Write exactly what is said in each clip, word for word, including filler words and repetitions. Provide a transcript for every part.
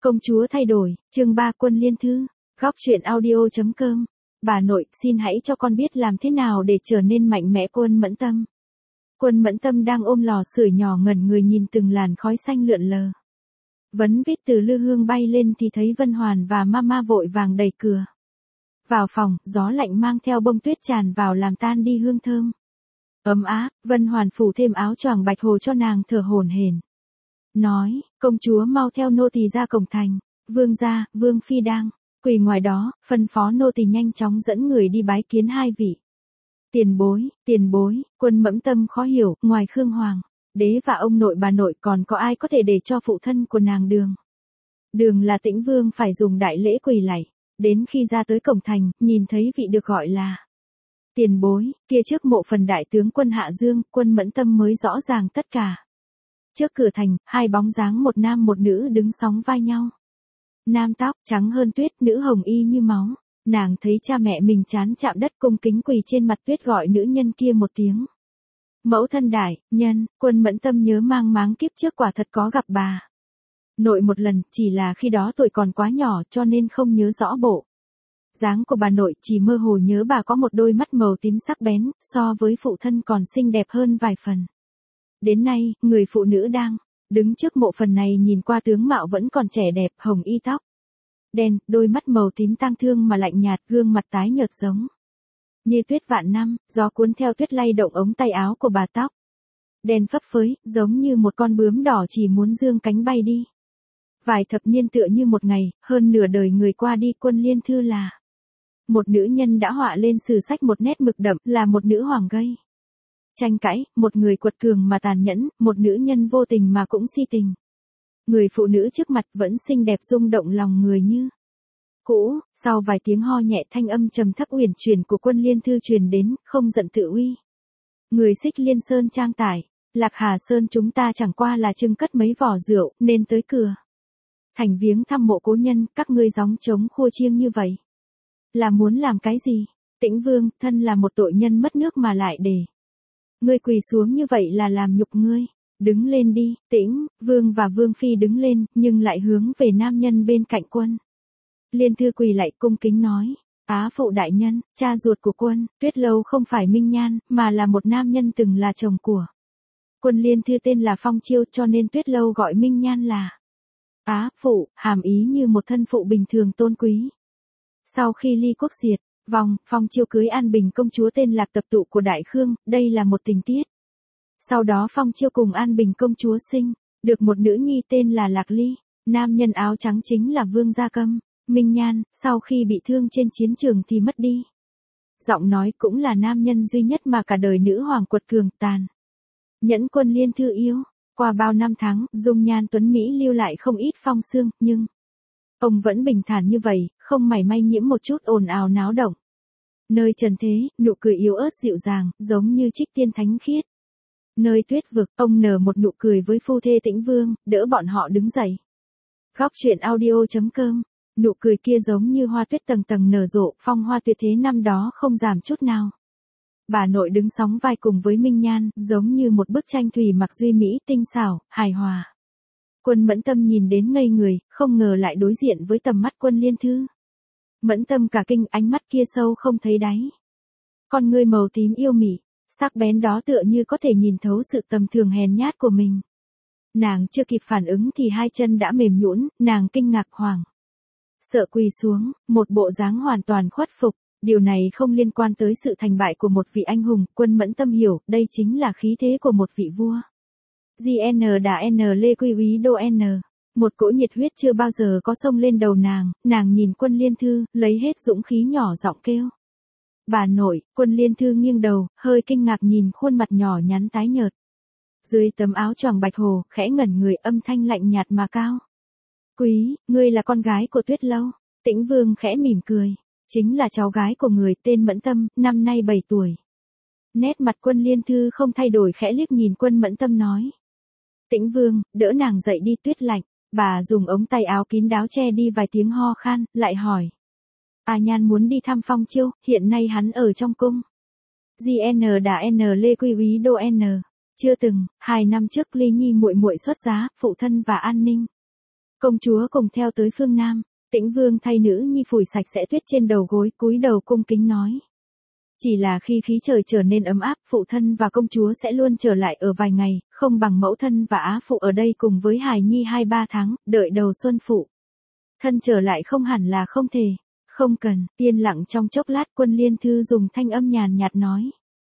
Công chúa thay đổi, chương ba Quân Liên Thư, góc truyện audio.com. Bà nội, xin hãy cho con biết làm thế nào để trở nên mạnh mẽ. Quân Mẫn Tâm. Quân Mẫn Tâm đang ôm lò sưởi nhỏ ngẩn người nhìn từng làn khói xanh lượn lờ. Vấn vít từ lư hương bay lên thì thấy Vân Hoàn và Mama vội vàng đẩy cửa vào phòng, gió lạnh mang theo bông tuyết tràn vào làm tan đi hương thơm. Ấm áp, Vân Hoàn phủ thêm áo choàng bạch hồ cho nàng thở hổn hển. Nói, công chúa mau theo nô tỳ ra cổng thành, vương gia, vương phi đang quỳ ngoài đó, phân phó nô tỳ nhanh chóng dẫn người đi bái kiến hai vị. Tiền bối, tiền bối, Quân Mẫn Tâm khó hiểu, ngoài Khương Hoàng, đế và ông nội bà nội còn có ai có thể để cho phụ thân của nàng Đường. Đường là Tĩnh Vương phải dùng đại lễ quỳ lạy, đến khi ra tới cổng thành, nhìn thấy vị được gọi là tiền bối, kia trước mộ phần đại tướng quân Hạ Dương, Quân Mẫn Tâm mới rõ ràng tất cả. Trước cửa thành, hai bóng dáng một nam một nữ đứng sóng vai nhau. Nam tóc trắng hơn tuyết, nữ hồng y như máu. Nàng thấy cha mẹ mình chán chạm đất cung kính quỳ trên mặt tuyết gọi nữ nhân kia một tiếng. Mẫu thân đại, nhân, Quân Mẫn Tâm nhớ mang máng kiếp trước quả thật có gặp bà nội một lần, chỉ là khi đó tuổi còn quá nhỏ cho nên không nhớ rõ bộ dáng của bà nội, chỉ mơ hồ nhớ bà có một đôi mắt màu tím sắc bén, so với phụ thân còn xinh đẹp hơn vài phần. Đến nay, người phụ nữ đang đứng trước mộ phần này nhìn qua tướng mạo vẫn còn trẻ đẹp, hồng y tóc đen, đôi mắt màu tím tang thương mà lạnh nhạt, gương mặt tái nhợt giống như tuyết vạn năm, gió cuốn theo tuyết lay động ống tay áo của bà, tóc đen phấp phới, giống như một con bướm đỏ chỉ muốn dương cánh bay đi. Vài thập niên tựa như một ngày, hơn nửa đời người qua đi. Quân Liên Thư là một nữ nhân đã họa lên sử sách một nét mực đậm, là một nữ hoàng gây tranh cãi, một người quật cường mà tàn nhẫn, một nữ nhân vô tình mà cũng si tình. Người phụ nữ trước mặt vẫn xinh đẹp rung động lòng người như cũ. Sau vài tiếng ho nhẹ, thanh âm trầm thấp uyển chuyển của Quân Liên Thư truyền đến, không giận tự uy. Người Xích Liên Sơn trang tải, Lạc Hà Sơn chúng ta chẳng qua là trưng cất mấy vỏ rượu, nên tới cửa thành viếng thăm mộ cố nhân, các ngươi gióng trống khua chiêng như vậy là muốn làm cái gì? Tĩnh Vương, thân là một tội nhân mất nước mà lại để ngươi quỳ xuống như vậy là làm nhục ngươi. Đứng lên đi. Tĩnh Vương và Vương phi đứng lên, nhưng lại hướng về nam nhân bên cạnh Quân Liên Thư quỳ lại cung kính nói: Á phụ đại nhân, cha ruột của Quân Tuyết Lâu không phải Minh Nhan, mà là một nam nhân từng là chồng của Quân Liên Thư tên là Phong Chiêu, cho nên Tuyết Lâu gọi Minh Nhan là Á phụ, hàm ý như một thân phụ bình thường tôn quý. Sau khi ly quốc diệt vong, Phong Chiêu cưới An Bình công chúa tên Lạc Tập Tụ của Đại Khương, đây là một tình tiết. Sau đó Phong Chiêu cùng An Bình công chúa sinh được một nữ nhi tên là Lạc Ly. Nam nhân áo trắng chính là Vương Gia Câm. Minh Nhan, sau khi bị thương trên chiến trường thì mất đi giọng nói, cũng là nam nhân duy nhất mà cả đời nữ hoàng quật cường tàn nhẫn Quân Liên Thư yêu. Qua bao năm tháng, dung nhan tuấn Mỹ lưu lại không ít phong sương, nhưng ông vẫn bình thản như vậy, không mảy may nhiễm một chút ồn ào náo động. Nơi trần thế, nụ cười yếu ớt dịu dàng, giống như trích tiên thánh khiết. Nơi tuyết vực, ông nở một nụ cười với phu thê Tĩnh Vương, đỡ bọn họ đứng dậy. Góc truyện audio.com. Nụ cười kia giống như hoa tuyết tầng tầng nở rộ, phong hoa tuyệt thế năm đó không giảm chút nào. Bà nội đứng sóng vai cùng với Minh Nhan, giống như một bức tranh thủy mặc duy mỹ, tinh xảo, hài hòa. Quân Mẫn Tâm nhìn đến ngây người, không ngờ lại đối diện với tầm mắt Quân Liên Thư. Mẫn Tâm cả kinh, ánh mắt kia sâu không thấy đáy. Con ngươi màu tím yêu mị, sắc bén đó tựa như có thể nhìn thấu sự tầm thường hèn nhát của mình. Nàng chưa kịp phản ứng thì hai chân đã mềm nhũn, nàng kinh ngạc hoảng sợ quỳ xuống, một bộ dáng hoàn toàn khuất phục. Điều này không liên quan tới sự thành bại của một vị anh hùng, Quân Mẫn Tâm hiểu, đây chính là khí thế của một vị vua. giê en đà N Lê Quy Úy Đô N. Một cỗ nhiệt huyết chưa bao giờ có xông lên đầu nàng, nàng nhìn Quân Liên Thư, lấy hết dũng khí nhỏ giọng kêu: Bà nội. Quân Liên Thư nghiêng đầu, hơi kinh ngạc nhìn khuôn mặt nhỏ nhắn tái nhợt dưới tấm áo choàng bạch hồ, khẽ ngẩn người, âm thanh lạnh nhạt mà cao quý: Ngươi là con gái của Tuyết Lâu. Tĩnh Vương khẽ mỉm cười: Chính là cháu gái của người tên Mẫn Tâm, năm nay bảy tuổi. Nét mặt Quân Liên Thư không thay đổi, khẽ liếc nhìn Quân Mẫn Tâm nói: Tĩnh Vương, đỡ nàng dậy đi, tuyết lạnh. Bà dùng ống tay áo kín đáo che đi vài tiếng ho khan, lại hỏi: A Nhan muốn đi thăm Phong Chiêu, hiện nay hắn ở trong cung. giê en đà N Lê Quy Úy Đô N. Chưa từng, hai năm trước Ly Nhi muội muội xuất giá, phụ thân và An Ninh Công chúa cùng theo tới phương Nam, Tĩnh Vương thay nữ nhi phủi sạch sẽ tuyết trên đầu gối, cúi đầu cung kính nói. Chỉ là khi khí trời trở nên ấm áp, phụ thân và công chúa sẽ luôn trở lại ở vài ngày, không bằng mẫu thân và á phụ ở đây cùng với hài nhi hai ba tháng, đợi đầu xuân phụ thân trở lại không hẳn là không thể. Không cần. Yên lặng trong chốc lát, Quân Liên Thư dùng thanh âm nhàn nhạt nói.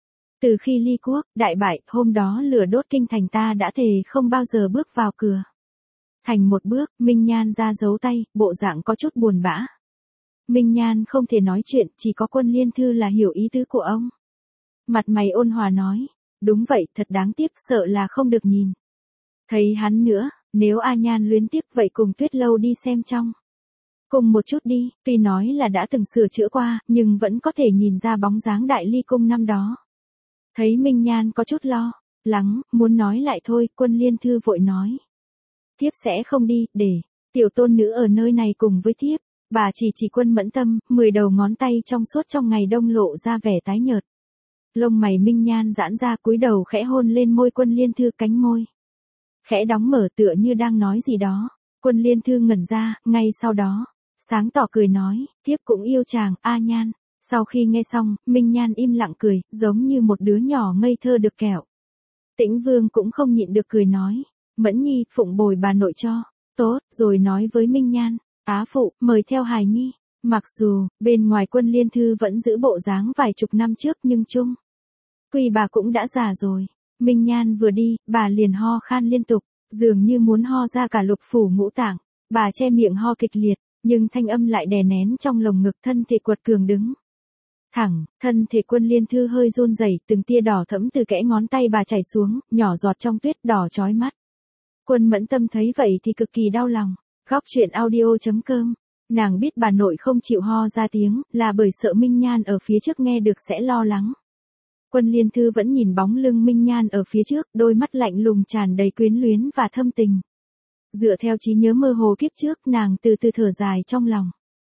Từ khi ly quốc, đại bại, hôm đó lửa đốt kinh thành ta đã thề không bao giờ bước vào cửa thành một bước. Minh Nhan ra giấu tay, bộ dạng có chút buồn bã. Minh Nhan không thể nói chuyện, chỉ có Quân Liên Thư là hiểu ý tứ của ông. Mặt mày ôn hòa nói, đúng vậy, thật đáng tiếc, sợ là không được nhìn thấy hắn nữa, nếu A Nhan luyến tiếc vậy cùng Tuyết Lâu đi xem trong cùng một chút đi. Tuy nói là đã từng sửa chữa qua, nhưng vẫn có thể nhìn ra bóng dáng đại ly cung năm đó. Thấy Minh Nhan có chút lo lắng, muốn nói lại thôi, Quân Liên Thư vội nói. Thiếp sẽ không đi, để tiểu tôn nữ ở nơi này cùng với thiếp. Bà chỉ chỉ Quân Mẫn Tâm, mười đầu ngón tay trong suốt trong ngày đông lộ ra vẻ tái nhợt. Lông mày Minh Nhan giãn ra, cúi đầu khẽ hôn lên môi Quân Liên Thư, cánh môi khẽ đóng mở tựa như đang nói gì đó. Quân Liên Thư ngẩn ra, ngay sau đó sáng tỏ cười nói, thiếp cũng yêu chàng, A Nhan. Sau khi nghe xong, Minh Nhan im lặng cười, giống như một đứa nhỏ ngây thơ được kẹo. Tĩnh Vương cũng không nhịn được cười nói, Mẫn Nhi, phụng bồi bà nội cho. Tốt, rồi nói với Minh Nhan, á phụ, mời theo hài nhi. Mặc dù, bên ngoài Quân Liên Thư vẫn giữ bộ dáng vài chục năm trước nhưng chung quy bà cũng đã già rồi. Minh Nhan vừa đi, bà liền ho khan liên tục, dường như muốn ho ra cả lục phủ ngũ tạng. Bà che miệng ho kịch liệt, nhưng thanh âm lại đè nén trong lồng ngực, thân thể quật cường đứng thẳng. Thân thể Quân Liên Thư hơi run rẩy, từng tia đỏ thẫm từ kẽ ngón tay bà chảy xuống, nhỏ giọt trong tuyết, đỏ chói mắt. Quân Mẫn Tâm thấy vậy thì cực kỳ đau lòng. Góc truyện audio chấm com. Nàng biết bà nội không chịu ho ra tiếng, là bởi sợ Minh Nhan ở phía trước nghe được sẽ lo lắng. Quân Liên Thư vẫn nhìn bóng lưng Minh Nhan ở phía trước, đôi mắt lạnh lùng tràn đầy quyến luyến và thâm tình. Dựa theo trí nhớ mơ hồ kiếp trước, nàng từ từ thở dài trong lòng.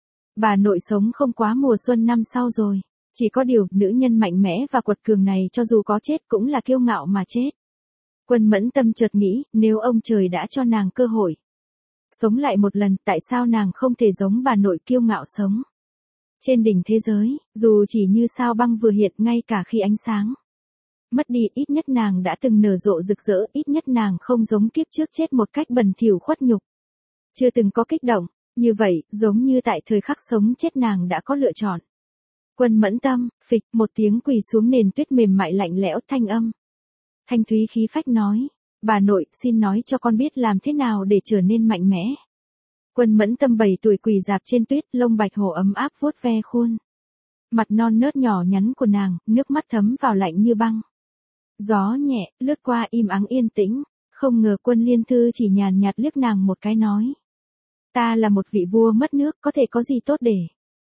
Bà nội sống không quá mùa xuân năm sau rồi. Chỉ có điều, nữ nhân mạnh mẽ và quật cường này cho dù có chết cũng là kiêu ngạo mà chết. Quân Mẫn Tâm chợt nghĩ, nếu ông trời đã cho nàng cơ hội sống lại một lần, tại sao nàng không thể giống bà nội kiêu ngạo sống trên đỉnh thế giới, dù chỉ như sao băng vừa hiện, ngay cả khi ánh sáng mất đi, ít nhất nàng đã từng nở rộ rực rỡ, ít nhất nàng không giống kiếp trước chết một cách bẩn thỉu khuất nhục. Chưa từng có kích động, như vậy, giống như tại thời khắc sống chết nàng đã có lựa chọn. Quân Mẫn Tâm, phịch, một tiếng quỳ xuống nền tuyết mềm mại lạnh lẽo, thanh âm thanh thúy khí phách nói, bà nội, xin nói cho con biết làm thế nào để trở nên mạnh mẽ. Quân Mẫn Tâm bảy tuổi quỳ dạp trên tuyết, lông bạch hổ ấm áp vuốt ve khuôn mặt non nớt nhỏ nhắn của nàng, nước mắt thấm vào lạnh như băng. Gió nhẹ, lướt qua im ắng yên tĩnh, không ngờ Quân Liên Thư chỉ nhàn nhạt liếc nàng một cái nói. Ta là một vị vua mất nước, có thể có gì tốt để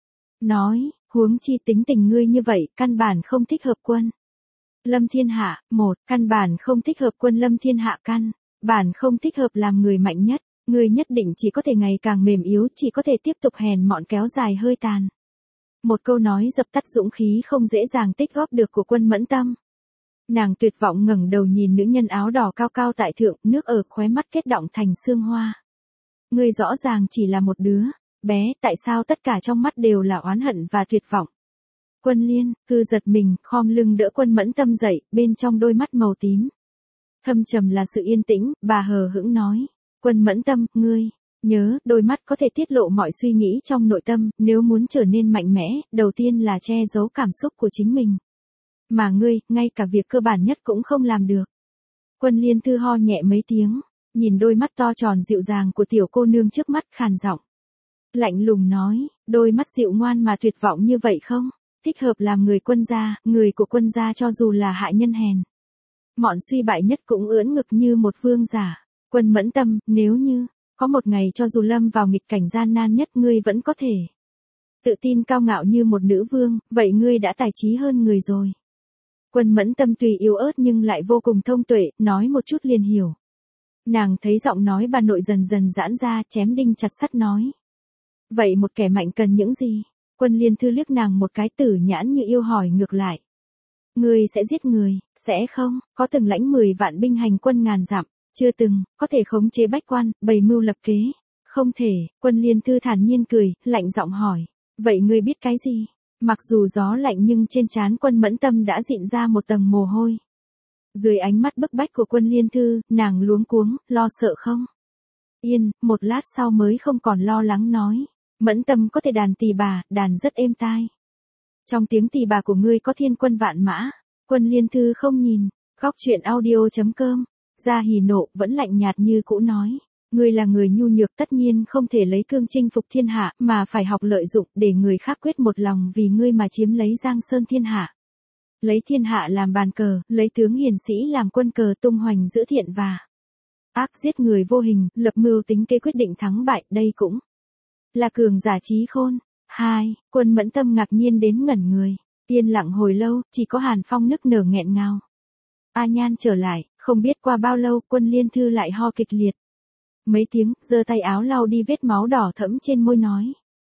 nói, huống chi tính tình ngươi như vậy, căn bản không thích hợp Quân Lâm Thiên Hạ. Một, căn bản không thích hợp Quân Lâm Thiên Hạ, căn bản không thích hợp làm người mạnh nhất. Ngươi nhất định chỉ có thể ngày càng mềm yếu, chỉ có thể tiếp tục hèn mọn kéo dài hơi tàn. Một câu nói dập tắt dũng khí không dễ dàng tích góp được của Quân Mẫn Tâm. Nàng tuyệt vọng ngẩng đầu nhìn nữ nhân áo đỏ cao cao tại thượng, nước ở khóe mắt kết đọng thành sương hoa. Ngươi rõ ràng chỉ là một đứa bé, tại sao tất cả trong mắt đều là oán hận và tuyệt vọng? Quân Liên Thư giật mình, khom lưng đỡ Quân Mẫn Tâm dậy, bên trong đôi mắt màu tím thâm trầm là sự yên tĩnh. Bà hờ hững nói, Quân Mẫn Tâm, ngươi nhớ, đôi mắt có thể tiết lộ mọi suy nghĩ trong nội tâm. Nếu muốn trở nên mạnh mẽ, đầu tiên là che giấu cảm xúc của chính mình. Mà ngươi, ngay cả việc cơ bản nhất cũng không làm được. Quân Liên Thư ho nhẹ mấy tiếng, nhìn đôi mắt to tròn dịu dàng của tiểu cô nương trước mắt, khàn giọng lạnh lùng nói, đôi mắt dịu ngoan mà tuyệt vọng như vậy không thích hợp làm người quân gia. Người của quân gia cho dù là hạ nhân hèn mọn suy bại nhất cũng ưỡn ngực như một vương giả. Quân Mẫn Tâm, nếu như có một ngày cho dù lâm vào nghịch cảnh gian nan nhất, ngươi vẫn có thể tự tin cao ngạo như một nữ vương, vậy ngươi đã tài trí hơn người rồi. Quân Mẫn Tâm tuy yếu ớt nhưng lại vô cùng thông tuệ, nói một chút liền hiểu. Nàng thấy giọng nói bà nội dần dần giãn ra, chém đinh chặt sắt nói. Vậy một kẻ mạnh cần những gì? Quân Liên Thư liếc nàng một cái, tử nhãn như yêu hỏi ngược lại. Ngươi sẽ giết người, sẽ không? Có từng lãnh mười vạn binh hành quân ngàn dặm, chưa từng, có thể khống chế bách quan, bày mưu lập kế, Không thể, Quân Liên Thư thản nhiên cười, lạnh giọng hỏi. Vậy ngươi biết cái gì? Mặc dù gió lạnh nhưng trên trán Quân Mẫn Tâm đã dịn ra một tầng mồ hôi. Dưới ánh mắt bức bách của Quân Liên Thư, nàng luống cuống, lo sợ không? Yên, một lát sau mới không còn lo lắng nói. Mẫn Tâm có thể đàn tỳ bà, đàn rất êm tai. Trong tiếng tỳ bà của ngươi có thiên quân vạn mã. Quân Liên Thư không nhìn, góc chuyện audio chấm com. Gia Hỉ Nộ vẫn lạnh nhạt như cũ nói. Ngươi là người nhu nhược tất nhiên không thể lấy cương chinh phục thiên hạ mà phải học lợi dụng để người khác quyết một lòng vì ngươi mà chiếm lấy Giang Sơn thiên hạ. Lấy thiên hạ làm bàn cờ, lấy tướng hiền sĩ làm quân cờ tung hoành giữa thiện và ác, giết người vô hình, lập mưu tính kế quyết định thắng bại, đây cũng là cường giả trí khôn. Hai, Quân Mẫn Tâm ngạc nhiên đến ngẩn người, yên lặng hồi lâu, chỉ có Hàn Phong nức nở nghẹn ngào. A Nhan trở lại, không biết qua bao lâu Quân Liên Thư lại ho kịch liệt. Mấy tiếng, giơ tay áo lau đi vết máu đỏ thẫm trên môi nói.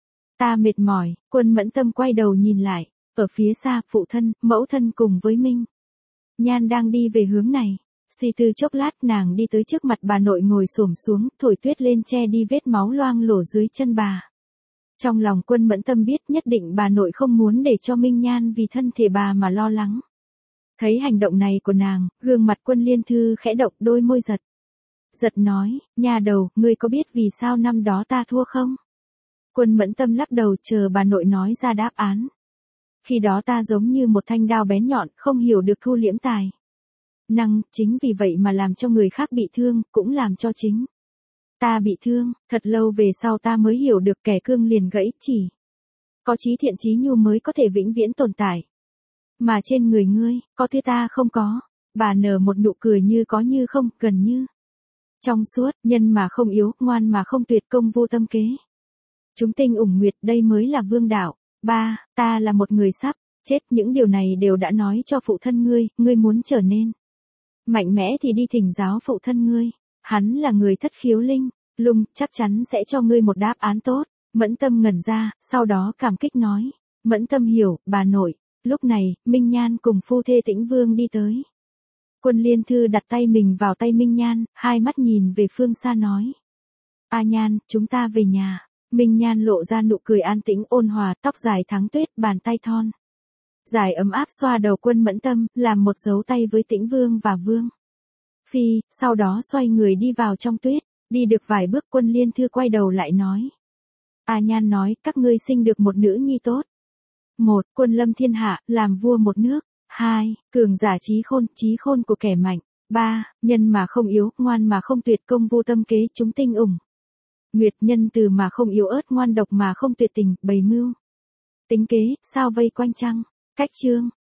Ta mệt mỏi. Quân Mẫn Tâm quay đầu nhìn lại, ở phía xa, phụ thân, mẫu thân cùng với Minh Nhan đang đi về hướng này. Suy tư chốc lát nàng đi tới trước mặt bà nội ngồi xổm xuống, thổi tuyết lên che đi vết máu loang lổ dưới chân bà. Trong lòng Quân Mẫn Tâm biết nhất định bà nội không muốn để cho Minh Nhan vì thân thể bà mà lo lắng. Thấy hành động này của nàng, gương mặt Quân Liên Thư khẽ động, đôi môi giật. Giật nói, nhà đầu, ngươi có biết vì sao năm đó ta thua không? Quân Mẫn Tâm lắc đầu chờ bà nội nói ra đáp án. Khi đó ta giống như một thanh đao bén nhọn, không hiểu được thu liễm tài năng, chính vì vậy mà làm cho người khác bị thương, cũng làm cho chính ta bị thương. Thật lâu về sau ta mới hiểu được kẻ cương liền gãy chỉ có chí thiện chí nhu mới có thể vĩnh viễn tồn tại. Mà trên người ngươi, có thứ ta không có. Bà nở một nụ cười như có như không, gần như trong suốt, nhân mà không yếu, ngoan mà không tuyệt, công vô tâm kế. Chúng tinh ủng nguyệt, đây mới là vương đạo. Ba, ta là một người sắp chết, những điều này đều đã nói cho phụ thân ngươi, ngươi muốn trở nên mạnh mẽ thì đi thỉnh giáo phụ thân ngươi. Hắn là người thất khiếu linh lung, chắc chắn sẽ cho ngươi một đáp án tốt. Mẫn Tâm ngẩn ra, sau đó cảm kích nói. Mẫn Tâm hiểu, bà nội. Lúc này, Minh Nhan cùng phu thê Tĩnh Vương đi tới. Quân Liên Thư đặt tay mình vào tay Minh Nhan, hai mắt nhìn về phương xa nói. A Nhan, chúng ta về nhà. Minh Nhan lộ ra nụ cười an tĩnh ôn hòa, tóc dài thắng tuyết, bàn tay thon dài ấm áp xoa đầu Quân Mẫn Tâm, làm một dấu tay với Tĩnh Vương và Vương Phi, sau đó xoay người đi vào trong tuyết. Đi được vài bước Quân Liên Thư quay đầu lại nói. A Nhan nói, các ngươi sinh được một nữ nhi tốt. Một, quân lâm thiên hạ, làm vua một nước. Hai, cường giả trí khôn, trí khôn của kẻ mạnh. Ba, nhân mà không yếu, ngoan mà không tuyệt, công vô tâm kế, chúng tinh ủng nguyệt, nhân từ mà không yếu ớt, ngoan độc mà không tuyệt tình, bày mưu tính kế, sao vây quanh trăng. Cách chương